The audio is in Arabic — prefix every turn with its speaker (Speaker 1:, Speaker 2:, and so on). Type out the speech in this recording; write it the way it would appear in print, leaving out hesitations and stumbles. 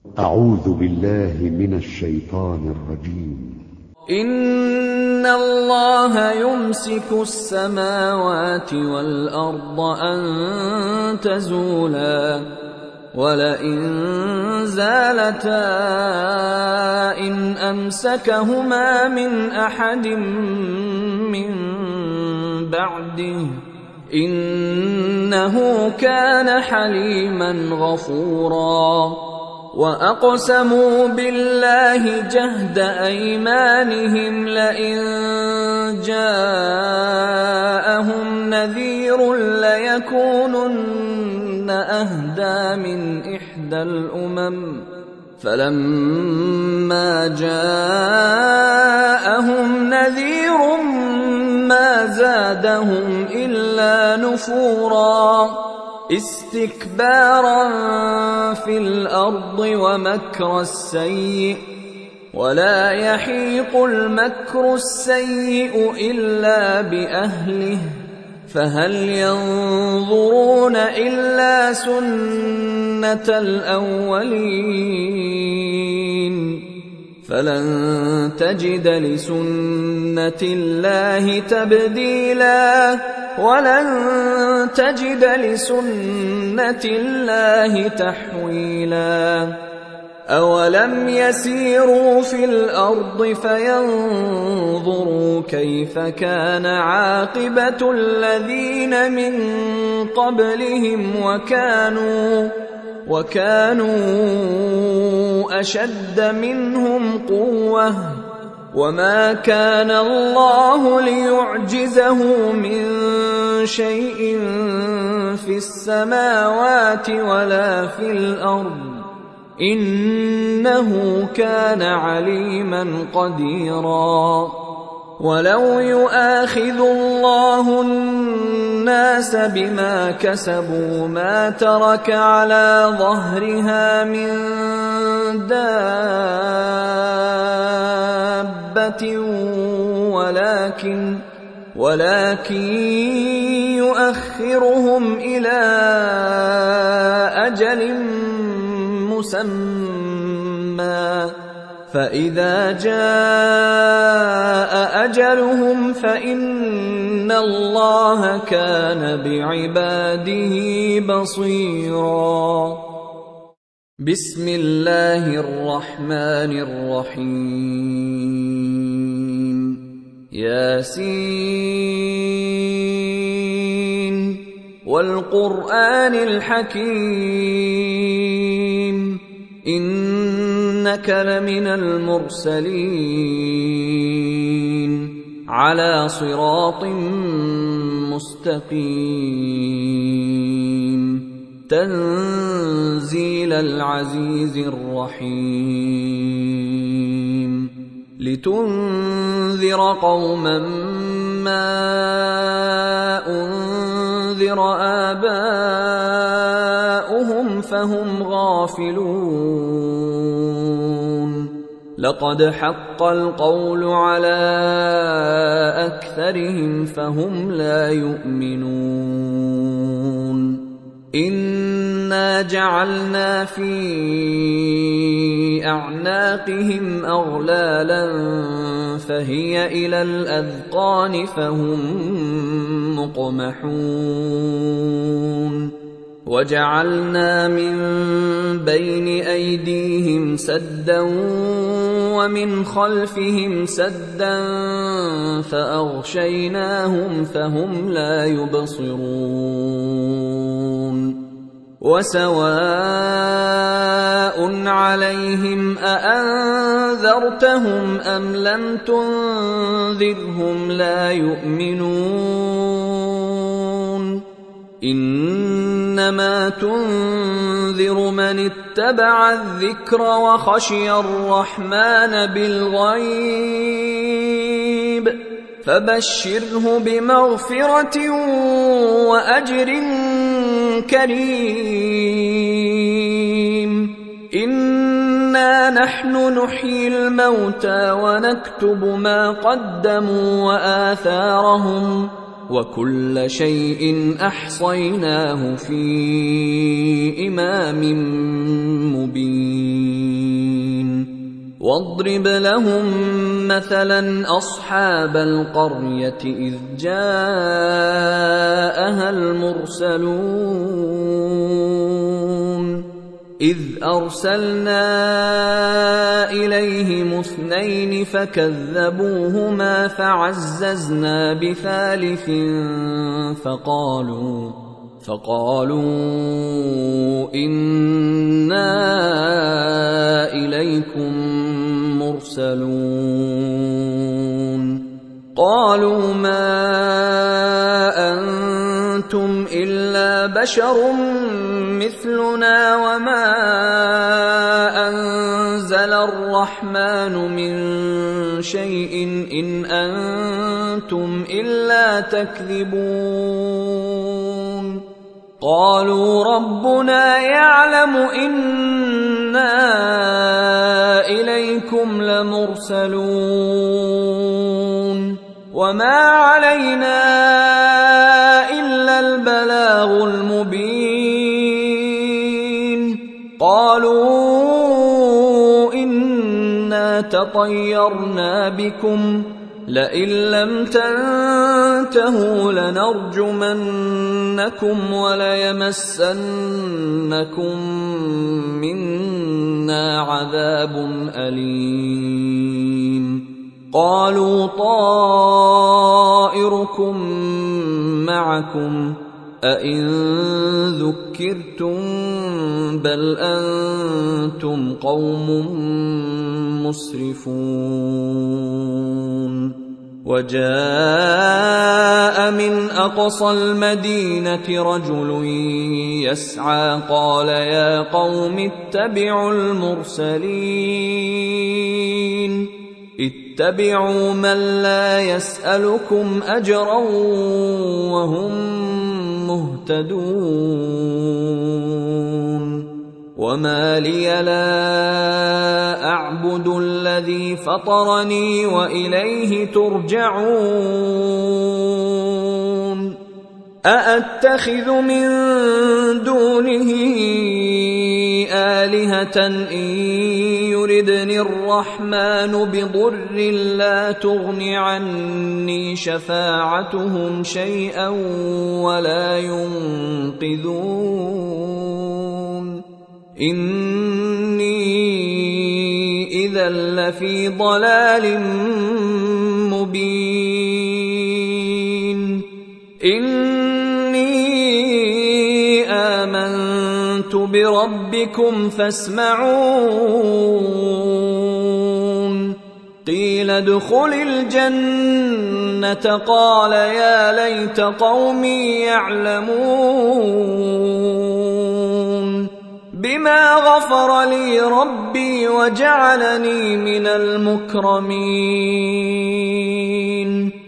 Speaker 1: أعوذ بالله من الشيطان الرجيم.
Speaker 2: إن الله يمسك السماوات والأرض أن تزولا ولئن زالتا إن أمسكهما من أحد من بعده إنه كان حليما غفورا. وأقسموا بالله جهد أيمانهم لئن جاءهم نذير ليكونن أهدى من إحدى الأمم فلما جاءهم نذير ما زادهم إلا نفورا استكبارا في الأرض ومكر السيء ولا يحيق المكر السيء إلا بأهله فهل ينظرون إلا سنة الأولين فلن تجد لسنة الله تبديلا ولن تجد لسنة الله تحويلا. أولم يسيروا في الأرض فينظروا كيف كان عاقبة الذين من قبلهم وكانوا أشد منهم قوة وما كان الله ليعجزه من شيء في السماوات ولا في الأرض إنه كان عليما قديرا. ولو يؤاخذ الله الناس بما كسبوا ما ترك على ظهرها من دابة ولكن يؤخرهم إلى أجل مسمى فإذا جاء أجلهم فإن الله كان بعباده بصيرا. بسم الله الرحمن الرحيم. ياسين والقرآن الحكيم إنك لمن المرسلين على صراط مستقيم تنزيل العزيز الرحيم لتنذر قوما ما أنذر آباؤهم فهم غافلون. لقد حق القول على أكثرهم فهم لا يؤمنون. إنا جعلنا في أعناقهم أغلالا فهي إلى الأذقان فهم مقمحون. وجعلنا من بين أيديهم سدا ومن خلفهم سدا فأغشيناهم فهم لا يبصرون. وسواء عليهم أأنذرتهم أم لم تنذرهم لا يؤمنون. إنما تنذر من اتبع الذكر وخشي الرحمن بالغيب فبشره بمغفرة وأجر كريم. إنا نحن نحيي الموتى ونكتب ما قدموا وآثارهم وكل شيء أحصيناه في إمام مبين. واضرب لهم مثلا أصحاب القرية إذ جاءها المرسلون إذ أرسلنا إليهم 2 فكذبوهما فعززنا بثالث فقالوا إنا إليكم مرسلون قالوا ما أنتم إلا بشر مثلنا وما أنزل الرحمن من شيء إن أنتم إلا تكذبون قالوا ربنا يعلم إنا إليكم لمرسلون وما علينا إلا البلاغ المبين قالوا إنا تطيرنا بكم لئن لم تنتهوا لنرجمنكم وليمسنكم منا عذاب أليم قالوا طائركم معكم أئن ذكرتم بل أنتم قوم مسرفون وجاء من أقصى المدينة رجل يسعى قال يا قوم اتبعوا المرسلين اتبعوا من لا يسألكم أجرا وهم مهتدون وما لي لا أعبد الذي فطرني وإليه ترجعون أأتخذ من دونه آلهة إن يردني الرحمن بضر لا تغن عني شفاعتهم شيئا ولا ينقذون إني إذا لفي ضلال مبين إني آمنت بربكم فاسمعون قيل ادخل الجنة قال يا ليت قومي يعلمون بما غفر لي ربي وجعلني من المكرمين